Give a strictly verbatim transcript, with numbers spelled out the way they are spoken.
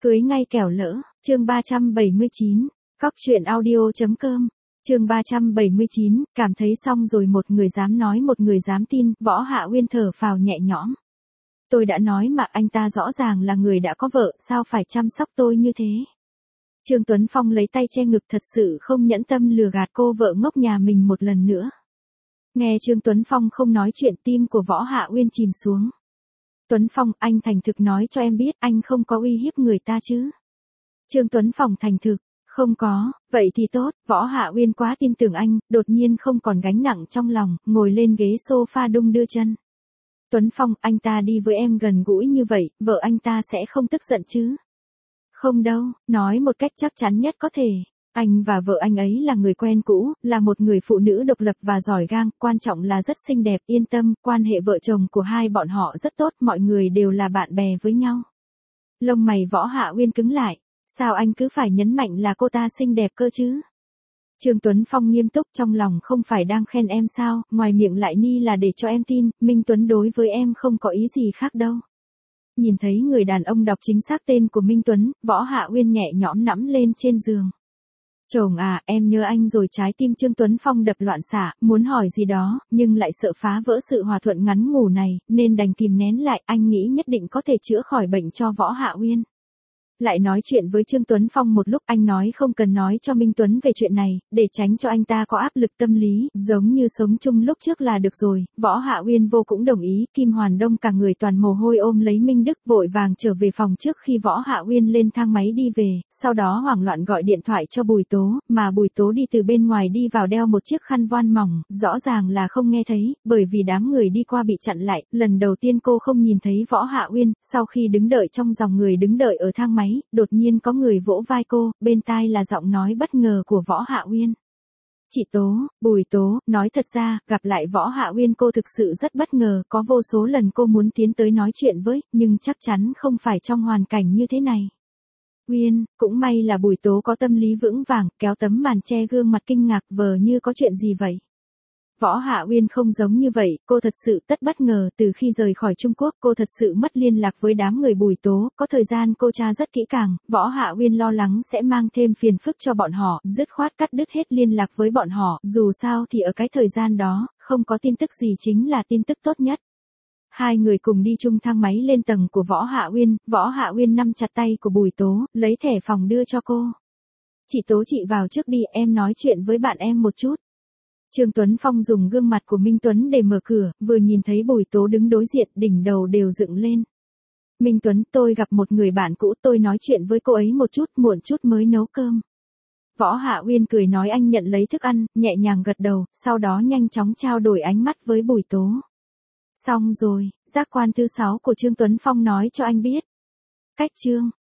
Cưới ngay kẻo lỡ, chương ba trăm bảy mươi chín, cóc truyện audio.com, chương ba trăm bảy mươi chín, cảm thấy xong rồi một người dám nói một người dám tin, Võ Hạ Uyên thở phào nhẹ nhõm. Tôi đã nói mà anh ta rõ ràng là người đã có vợ, sao phải chăm sóc tôi như thế? Trương Tuấn Phong lấy tay che ngực thật sự không nhẫn tâm lừa gạt cô vợ ngốc nhà mình một lần nữa. Nghe Trương Tuấn Phong không nói chuyện tim của Võ Hạ Uyên chìm xuống. Tuấn Phong, anh thành thực nói cho em biết anh không có uy hiếp người ta chứ? Trương Tuấn Phong thành thực, không có, vậy thì tốt, Võ Hạ Uyên quá tin tưởng anh, đột nhiên không còn gánh nặng trong lòng, ngồi lên ghế sofa đung đưa chân. Tuấn Phong, anh ta đi với em gần gũi như vậy, vợ anh ta sẽ không tức giận chứ? Không đâu, nói một cách chắc chắn nhất có thể. Anh và vợ anh ấy là người quen cũ, là một người phụ nữ độc lập và giỏi giang, quan trọng là rất xinh đẹp, yên tâm, quan hệ vợ chồng của hai bọn họ rất tốt, mọi người đều là bạn bè với nhau. Lông mày Võ Hạ Uyên cứng lại, sao anh cứ phải nhấn mạnh là cô ta xinh đẹp cơ chứ? Trương Tuấn Phong nghiêm túc, trong lòng không phải đang khen em sao, ngoài miệng lại ni là để cho em tin, Minh Tuấn đối với em không có ý gì khác đâu. Nhìn thấy người đàn ông đọc chính xác tên của Minh Tuấn, Võ Hạ Uyên nhẹ nhõm nắm lên trên giường. Chồng à, em nhớ anh rồi. Trái tim Trương Tuấn Phong đập loạn xạ, muốn hỏi gì đó, nhưng lại sợ phá vỡ sự hòa thuận ngắn ngủ này, nên đành kìm nén lại, anh nghĩ nhất định có thể chữa khỏi bệnh cho Võ Hạ Uyên. Lại nói chuyện với Trương Tuấn Phong một lúc, anh nói không cần nói cho Minh Tuấn về chuyện này, để tránh cho anh ta có áp lực tâm lý, giống như sống chung lúc trước là được rồi. Võ Hạ Uyên vô cũng đồng ý, Kim Hoàn Đông cả người toàn mồ hôi ôm lấy Minh Đức vội vàng trở về phòng trước khi Võ Hạ Uyên lên thang máy đi về, sau đó hoảng loạn gọi điện thoại cho Bùi Tố, mà Bùi Tố đi từ bên ngoài đi vào đeo một chiếc khăn voan mỏng, rõ ràng là không nghe thấy, bởi vì đám người đi qua bị chặn lại, lần đầu tiên cô không nhìn thấy Võ Hạ Uyên, sau khi đứng đợi trong dòng người đứng đợi ở thang máy, đột nhiên có người vỗ vai cô, bên tai là giọng nói bất ngờ của Võ Hạ Uyên. Chị Tố, Bùi Tố, nói thật ra, gặp lại Võ Hạ Uyên cô thực sự rất bất ngờ, có vô số lần cô muốn tiến tới nói chuyện với, nhưng chắc chắn không phải trong hoàn cảnh như thế này. Uyên, cũng may là Bùi Tố có tâm lý vững vàng, kéo tấm màn che gương mặt kinh ngạc vờ như có chuyện gì vậy. Võ Hạ Uyên không giống như vậy, cô thật sự tất bất ngờ, từ khi rời khỏi Trung Quốc cô thật sự mất liên lạc với đám người Bùi Tố, có thời gian cô tra rất kỹ càng, Võ Hạ Uyên lo lắng sẽ mang thêm phiền phức cho bọn họ, dứt khoát cắt đứt hết liên lạc với bọn họ, dù sao thì ở cái thời gian đó, không có tin tức gì chính là tin tức tốt nhất. Hai người cùng đi chung thang máy lên tầng của Võ Hạ Uyên, Võ Hạ Uyên nắm chặt tay của Bùi Tố, lấy thẻ phòng đưa cho cô. Chị Tố chị vào trước đi, em nói chuyện với bạn em một chút. Trương Tuấn Phong dùng gương mặt của Minh Tuấn để mở cửa, vừa nhìn thấy Bùi Tố đứng đối diện, đỉnh đầu đều dựng lên. Minh Tuấn, tôi gặp một người bạn cũ, tôi nói chuyện với cô ấy một chút, muộn chút mới nấu cơm. Võ Hạ Uyên cười nói, anh nhận lấy thức ăn, nhẹ nhàng gật đầu, sau đó nhanh chóng trao đổi ánh mắt với Bùi Tố. Xong rồi, giác quan thứ sáu của Trương Tuấn Phong nói cho anh biết. Cách chương.